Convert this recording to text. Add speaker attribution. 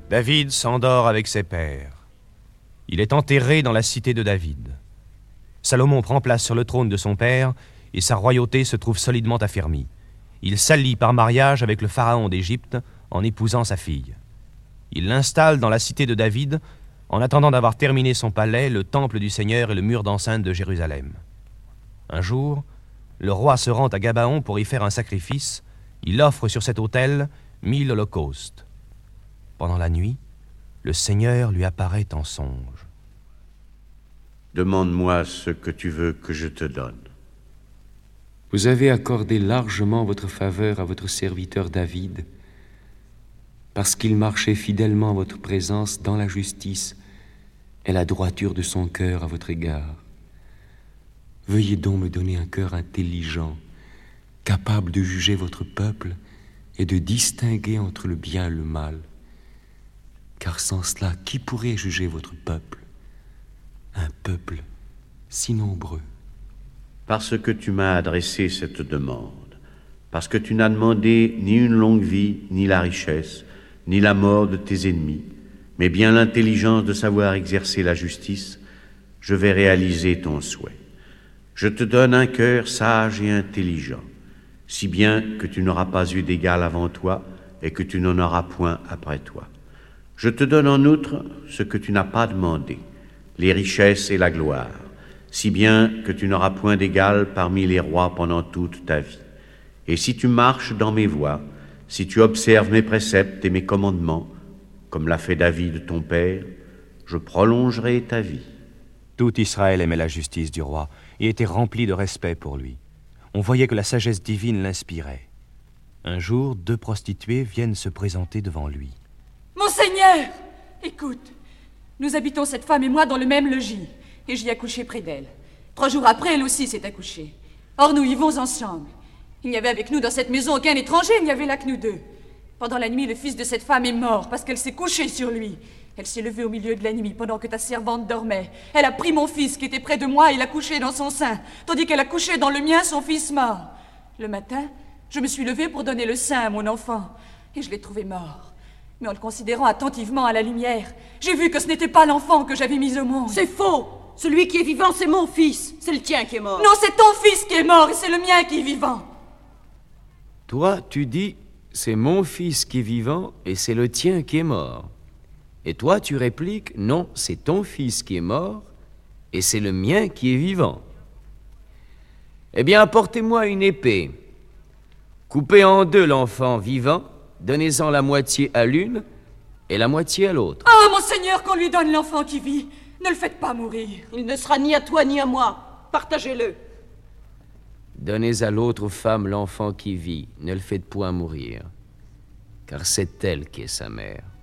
Speaker 1: David s'endort avec ses pères. Il est enterré dans la cité de David. Salomon prend place sur le trône de son père et sa royauté se trouve solidement affermie. Il s'allie par mariage avec le pharaon d'Égypte en épousant sa fille. Il l'installe dans la cité de David en attendant d'avoir terminé son palais, le temple du Seigneur et le mur d'enceinte de Jérusalem. Un jour, le roi se rend à Gabaon pour y faire un sacrifice. Il offre sur cet autel 1000 holocaustes. Pendant la nuit, le Seigneur lui apparaît en songe.
Speaker 2: Demande-moi ce que tu veux que je te donne.
Speaker 3: Vous avez accordé largement votre faveur à votre serviteur David, parce qu'il marchait fidèlement en votre présence dans la justice et la droiture de son cœur à votre égard. Veuillez donc me donner un cœur intelligent, capable de juger votre peuple et de distinguer entre le bien et le mal. Car sans cela, qui pourrait juger votre peuple? Un peuple si nombreux.
Speaker 2: Parce que tu m'as adressé cette demande, parce que tu n'as demandé ni une longue vie, ni la richesse, ni la mort de tes ennemis, mais bien l'intelligence de savoir exercer la justice, je vais réaliser ton souhait. Je te donne un cœur sage et intelligent, si bien que tu n'auras pas eu d'égal avant toi et que tu n'en auras point après toi. Je te donne en outre ce que tu n'as pas demandé, les richesses et la gloire, si bien que tu n'auras point d'égal parmi les rois pendant toute ta vie. Et si tu marches dans mes voies, si tu observes mes préceptes et mes commandements, comme l'a fait David ton père, je prolongerai ta vie.
Speaker 1: Tout Israël aimait la justice du roi et était rempli de respect pour lui. On voyait que la sagesse divine l'inspirait. Un jour, 2 prostituées viennent se présenter devant lui.
Speaker 4: Mon Seigneur, écoute, nous habitons cette femme et moi dans le même logis, et j'y ai accouché près d'elle. 3 jours après, elle aussi s'est accouchée. Or, nous vivons ensemble. Il n'y avait avec nous dans cette maison aucun étranger, il n'y avait là que nous 2. Pendant la nuit, le fils de cette femme est mort parce qu'elle s'est couchée sur lui. Elle s'est levée au milieu de la nuit pendant que ta servante dormait. Elle a pris mon fils qui était près de moi et l'a couché dans son sein, tandis qu'elle a couché dans le mien son fils mort. Le matin, je me suis levée pour donner le sein à mon enfant, et je l'ai trouvé mort. Mais en le considérant attentivement à la lumière, j'ai vu que ce n'était pas l'enfant que j'avais mis au monde.
Speaker 5: C'est faux! Celui qui est vivant, c'est mon fils. C'est le tien qui est mort.
Speaker 4: Non, c'est ton fils qui est mort et c'est le mien qui est vivant.
Speaker 3: Toi, tu dis, c'est mon fils qui est vivant et c'est le tien qui est mort. Et toi, tu répliques, non, c'est ton fils qui est mort et c'est le mien qui est vivant. Eh bien, apportez-moi une épée. Coupez en 2 l'enfant vivant, donnez-en la moitié à l'une et la moitié à l'autre.
Speaker 4: Ah, mon Seigneur, qu'on lui donne l'enfant qui vit. Ne le faites pas mourir.
Speaker 5: Il ne sera ni à toi ni à moi. Partagez-le.
Speaker 3: Donnez à l'autre femme l'enfant qui vit, ne le faites point mourir, car c'est elle qui est sa mère.